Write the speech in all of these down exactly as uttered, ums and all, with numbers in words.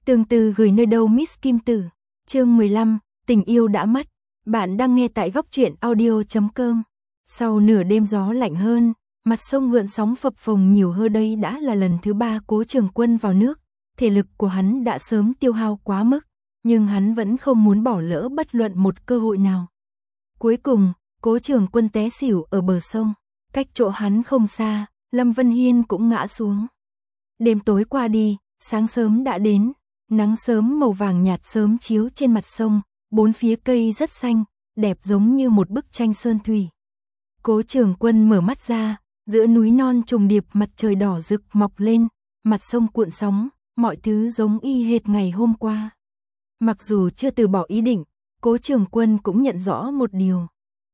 Tương tư gửi nơi đâu Miss Kim Tử. Chương mười lăm, tình yêu đã mất. Bạn đang nghe tại góc truyện audio chấm com. Sau nửa đêm gió lạnh hơn, mặt sông gợn sóng phập phồng nhiều hơn. Đây đã là lần thứ ba Cố Trường Quân vào nước. Thể lực của hắn đã sớm tiêu hao quá mức, nhưng hắn vẫn không muốn bỏ lỡ bất luận một cơ hội nào. Cuối cùng, Cố Trường Quân té xỉu ở bờ sông. Cách chỗ hắn không xa, Lâm Vân Hiên cũng ngã xuống. Đêm tối qua đi, sáng sớm đã đến. Nắng sớm màu vàng nhạt sớm chiếu trên mặt sông, bốn phía cây rất xanh, đẹp giống như một bức tranh sơn thủy. Cố Trường Quân mở mắt ra, giữa núi non trùng điệp mặt trời đỏ rực mọc lên, mặt sông cuộn sóng, mọi thứ giống y hệt ngày hôm qua. Mặc dù chưa từ bỏ ý định, Cố Trường Quân cũng nhận rõ một điều.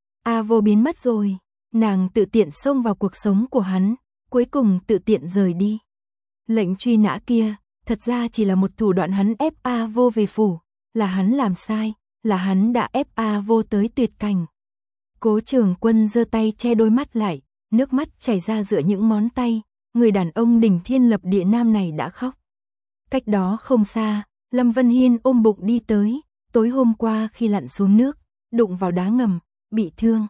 A Vô biến mất rồi, nàng tự tiện xông vào cuộc sống của hắn, cuối cùng tự tiện rời đi. Lệnh truy nã kia, thật ra chỉ là một thủ đoạn hắn ép A Vô về phủ, là hắn làm sai, là hắn đã ép A Vô tới tuyệt cảnh. Cố Trường Quân giơ tay che đôi mắt lại, nước mắt chảy ra giữa những ngón tay, người đàn ông đỉnh thiên lập địa nam này đã khóc. Cách đó không xa, Lâm Vân Hiên ôm bụng đi tới, tối hôm qua khi lặn xuống nước, đụng vào đá ngầm, bị thương.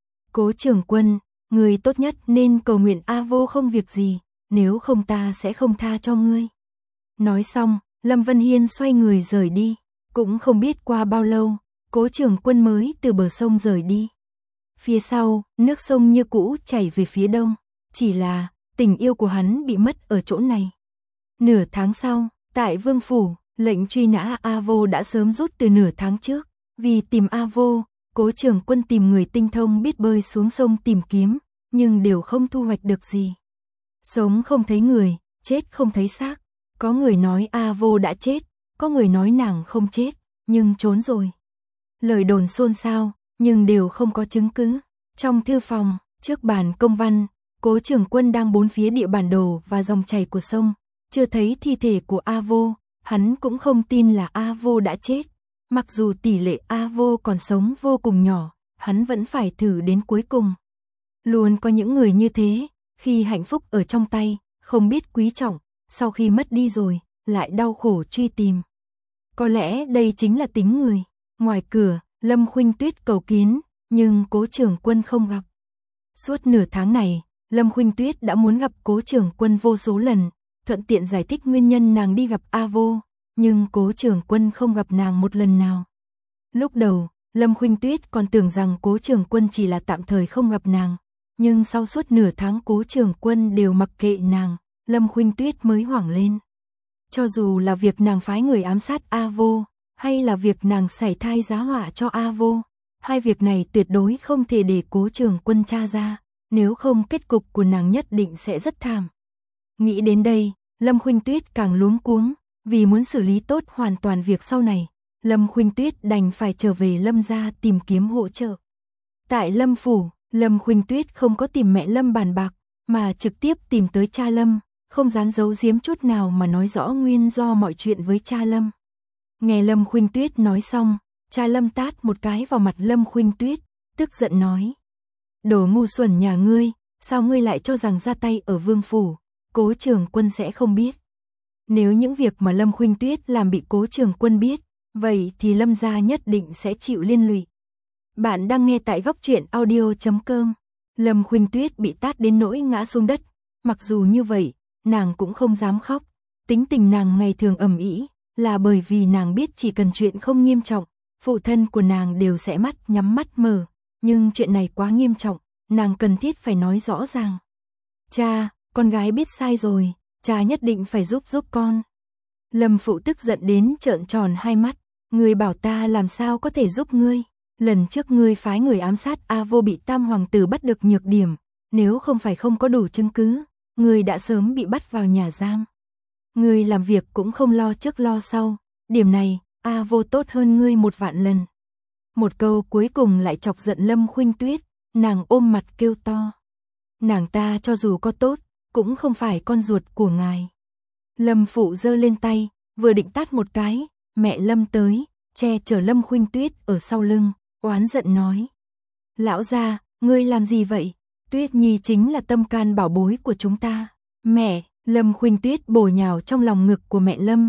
Cố Trường Quân, người tốt nhất nên cầu nguyện A Vô không việc gì, nếu không ta sẽ không tha cho ngươi. Nói xong, Lâm Vân Hiên xoay người rời đi, cũng không biết qua bao lâu, Cố Trường Quân mới từ bờ sông rời đi. Phía sau, nước sông như cũ chảy về phía đông, chỉ là tình yêu của hắn bị mất ở chỗ này. Nửa tháng sau, tại Vương Phủ, lệnh truy nã A Vô đã sớm rút từ nửa tháng trước, vì tìm A Vô, Cố Trường Quân tìm người tinh thông biết bơi xuống sông tìm kiếm, nhưng đều không thu hoạch được gì. Sống không thấy người, chết không thấy xác. Có người nói A Vô đã chết, có người nói nàng không chết, nhưng trốn rồi. Lời đồn xôn xao, nhưng đều không có chứng cứ. Trong thư phòng, trước bàn công văn, Cố Trường Quân đang bốn phía địa bản đồ và dòng chảy của sông, chưa thấy thi thể của A Vô, hắn cũng không tin là A Vô đã chết. Mặc dù tỷ lệ A Vô còn sống vô cùng nhỏ, hắn vẫn phải thử đến cuối cùng. Luôn có những người như thế, khi hạnh phúc ở trong tay, không biết quý trọng, sau khi mất đi rồi, lại đau khổ truy tìm. Có lẽ đây chính là tính người. Ngoài cửa, Lâm Khuynh Tuyết cầu kiến, nhưng Cố Trường Quân không gặp. Suốt nửa tháng này, Lâm Khuynh Tuyết đã muốn gặp Cố Trường Quân vô số lần, thuận tiện giải thích nguyên nhân nàng đi gặp A Vô, nhưng Cố Trường Quân không gặp nàng một lần nào. Lúc đầu, Lâm Khuynh Tuyết còn tưởng rằng Cố Trường Quân chỉ là tạm thời không gặp nàng, nhưng sau suốt nửa tháng Cố Trường Quân đều mặc kệ nàng, Lâm Khuynh Tuyết mới hoảng lên. Cho dù là việc nàng phái người ám sát A Vô, hay là việc nàng sảy thai giá họa cho A Vô, hai việc này tuyệt đối không thể để Cố Trường Quân tra ra, nếu không kết cục của nàng nhất định sẽ rất thảm. Nghĩ đến đây, Lâm Khuynh Tuyết càng luống cuống, vì muốn xử lý tốt hoàn toàn việc sau này, Lâm Khuynh Tuyết đành phải trở về Lâm gia tìm kiếm hỗ trợ. Tại Lâm phủ, Lâm Khuynh Tuyết không có tìm mẹ Lâm bàn bạc, mà trực tiếp tìm tới cha Lâm, không dám giấu giếm chút nào mà nói rõ nguyên do mọi chuyện với cha Lâm. Nghe Lâm Khuynh Tuyết nói xong, cha Lâm tát một cái vào mặt Lâm Khuynh Tuyết, tức giận nói: "Đồ ngu xuẩn nhà ngươi, sao ngươi lại cho rằng ra tay ở Vương phủ, Cố Trường Quân sẽ không biết?" Nếu những việc mà Lâm Khuynh Tuyết làm bị Cố Trường Quân biết, vậy thì Lâm gia nhất định sẽ chịu liên lụy. Bạn đang nghe tại góc truyện audio chấm com. Lâm Khuynh Tuyết bị tát đến nỗi ngã xuống đất, mặc dù như vậy, nàng cũng không dám khóc. Tính tình nàng ngày thường ầm ĩ, là bởi vì nàng biết chỉ cần chuyện không nghiêm trọng, phụ thân của nàng đều sẽ mắt nhắm mắt mở, nhưng chuyện này quá nghiêm trọng, nàng cần thiết phải nói rõ ràng. "Cha, con gái biết sai rồi, cha nhất định phải giúp giúp con." Lâm phụ tức giận đến trợn tròn hai mắt, "Ngươi bảo ta làm sao có thể giúp ngươi? Lần trước ngươi phái người ám sát A Vô bị Tam hoàng tử bắt được nhược điểm, nếu không phải không có đủ chứng cứ, ngươi đã sớm bị bắt vào nhà giam. Ngươi làm việc cũng không lo trước lo sau, điểm này, A Vô tốt hơn ngươi một vạn lần." Một câu cuối cùng lại chọc giận Lâm Khuynh Tuyết, nàng ôm mặt kêu to: "Nàng ta cho dù có tốt, cũng không phải con ruột của ngài." Lâm phụ giơ lên tay, vừa định tát một cái, mẹ Lâm tới, che chở Lâm Khuynh Tuyết ở sau lưng, oán giận nói: "Lão gia, ngươi làm gì vậy? Tuyết Nhi chính là tâm can bảo bối của chúng ta." "Mẹ!" Lâm Khuynh Tuyết bổ nhào trong lòng ngực của mẹ Lâm,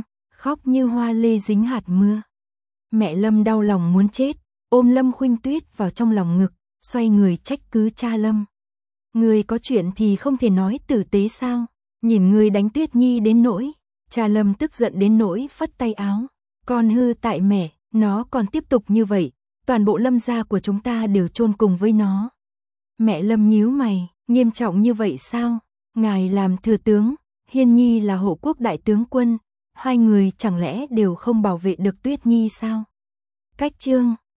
khóc như hoa lê dính hạt mưa. Mẹ Lâm đau lòng muốn chết, ôm Lâm Khuynh Tuyết vào trong lòng ngực, xoay người trách cứ cha Lâm. Người có chuyện thì không thể nói tử tế sao? Nhìn người đánh Tuyết Nhi đến nỗi, cha Lâm tức giận đến nỗi phất tay áo. Con hư tại mẹ, nó còn tiếp tục như vậy, toàn bộ Lâm gia của chúng ta đều chôn cùng với nó. Mẹ Lâm nhíu mày, nghiêm trọng như vậy sao? Ngài làm thừa tướng, Hiên Nhi là hộ quốc đại tướng quân, hai người chẳng lẽ đều không bảo vệ được Tuyết Nhi sao? Cách chương